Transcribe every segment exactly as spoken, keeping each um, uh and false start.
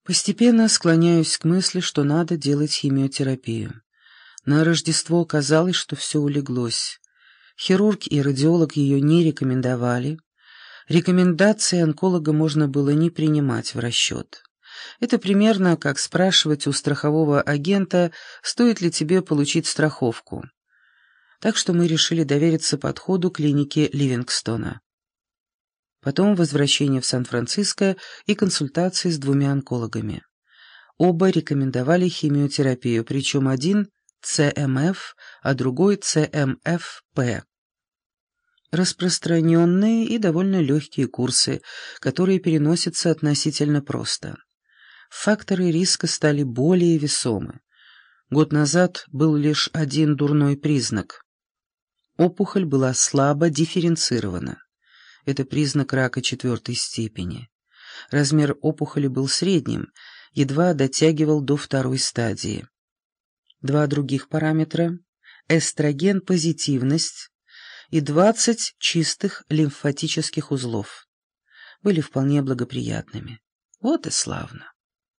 Постепенно склоняюсь к мысли, что надо делать химиотерапию. На Рождество казалось, что все улеглось. Хирург и радиолог ее не рекомендовали. Рекомендации онколога можно было не принимать в расчет. Это примерно как спрашивать у страхового агента, стоит ли тебе получить страховку. Так что мы решили довериться подходу клиники Ливингстона. Потом возвращение в Сан-Франциско и консультации с двумя онкологами. Оба рекомендовали химиотерапию, причем один Си Эм Эф, а другой Си Эм Эф Пэ. Распространенные и довольно легкие курсы, которые переносятся относительно просто. Факторы риска стали более весомы. Год назад был лишь один дурной признак. Опухоль была слабо дифференцирована. Это признак рака четвертой степени. Размер опухоли был средним, едва дотягивал до второй стадии. Два других параметра – эстроген-позитивность и двадцать чистых лимфатических узлов – были вполне благоприятными. Вот и славно.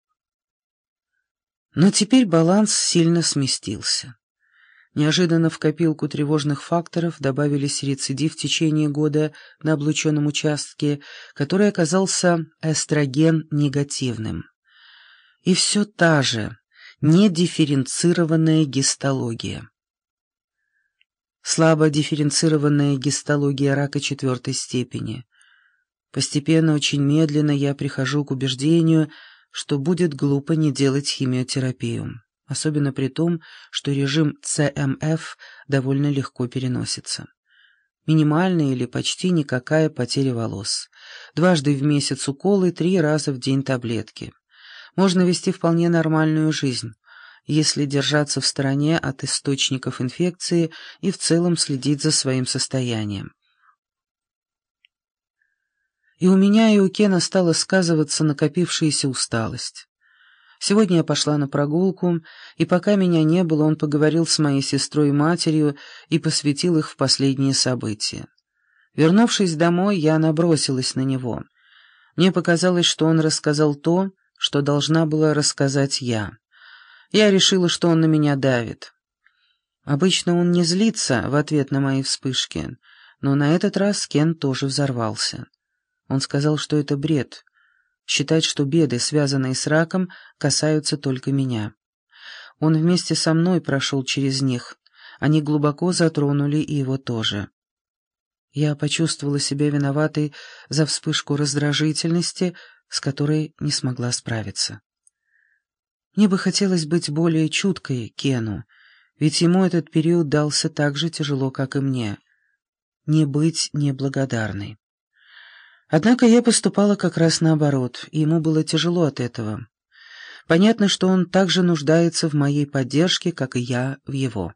Но теперь баланс сильно сместился. Неожиданно в копилку тревожных факторов добавились рецидив в течение года на облученном участке, который оказался эстроген-негативным. И все та же недифференцированная гистология. Слабо дифференцированная гистология рака четвертой степени. Постепенно, очень медленно я прихожу к убеждению, что будет глупо не делать химиотерапию. Особенно при том, что режим Си Эм Эф довольно легко переносится. Минимальная или почти никакая потеря волос. Дважды в месяц уколы, три раза в день таблетки. Можно вести вполне нормальную жизнь, если держаться в стороне от источников инфекции и в целом следить за своим состоянием. И у меня, и у Кена стала сказываться накопившаяся усталость. Сегодня я пошла на прогулку, и пока меня не было, он поговорил с моей сестрой и матерью и посвятил их в последние события. Вернувшись домой, я набросилась на него. Мне показалось, что он рассказал то, что должна была рассказать я. Я решила, что он на меня давит. Обычно он не злится в ответ на мои вспышки, но на этот раз Кен тоже взорвался. Он сказал, что это бред. Считать, что беды, связанные с раком, касаются только меня. Он вместе со мной прошел через них. Они глубоко затронули и его тоже. Я почувствовала себя виноватой за вспышку раздражительности, с которой не смогла справиться. Мне бы хотелось быть более чуткой к Кену, ведь ему этот период дался так же тяжело, как и мне. Не быть неблагодарной. Однако я поступала как раз наоборот, и ему было тяжело от этого. Понятно, что он также нуждается в моей поддержке, как и я в его.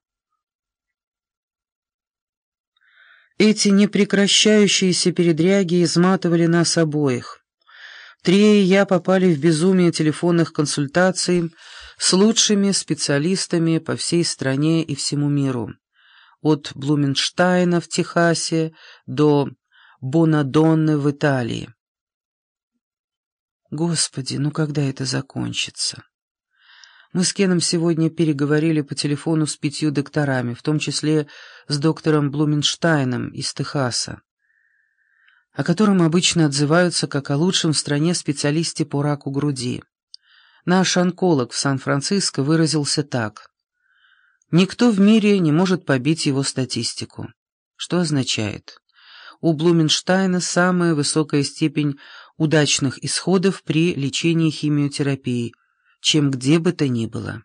Эти непрекращающиеся передряги изматывали нас обоих. Трия и я попали в безумие телефонных консультаций с лучшими специалистами по всей стране и всему миру. От Блуменштайна в Техасе до Бонадонны в Италии. Господи, ну когда это закончится? Мы с Кеном сегодня переговорили по телефону с пятью докторами, в том числе с доктором Блуменштайном из Техаса, о котором обычно отзываются как о лучшем в стране специалисте по раку груди. Наш онколог в Сан-Франциско выразился так: «Никто в мире не может побить его статистику». Что означает? У Блуменштайна самая высокая степень удачных исходов при лечении химиотерапией, чем где бы то ни было.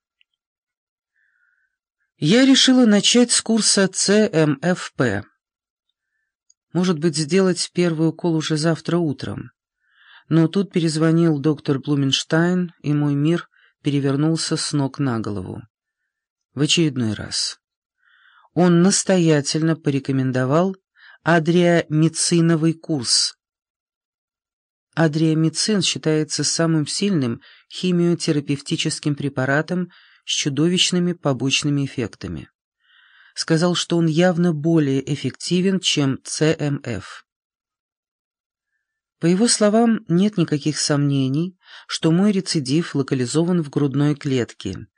Я решила начать с курса Си Эм Эф Пэ. Может быть, сделать первый укол уже завтра утром. Но тут перезвонил доктор Блуменштайн, и мой мир перевернулся с ног на голову. В очередной раз. Он настоятельно порекомендовал адриамициновый курс. Адриамицин считается самым сильным химиотерапевтическим препаратом с чудовищными побочными эффектами. Сказал, что он явно более эффективен, чем Си Эм Эф. По его словам, нет никаких сомнений, что мой рецидив локализован в грудной клетке.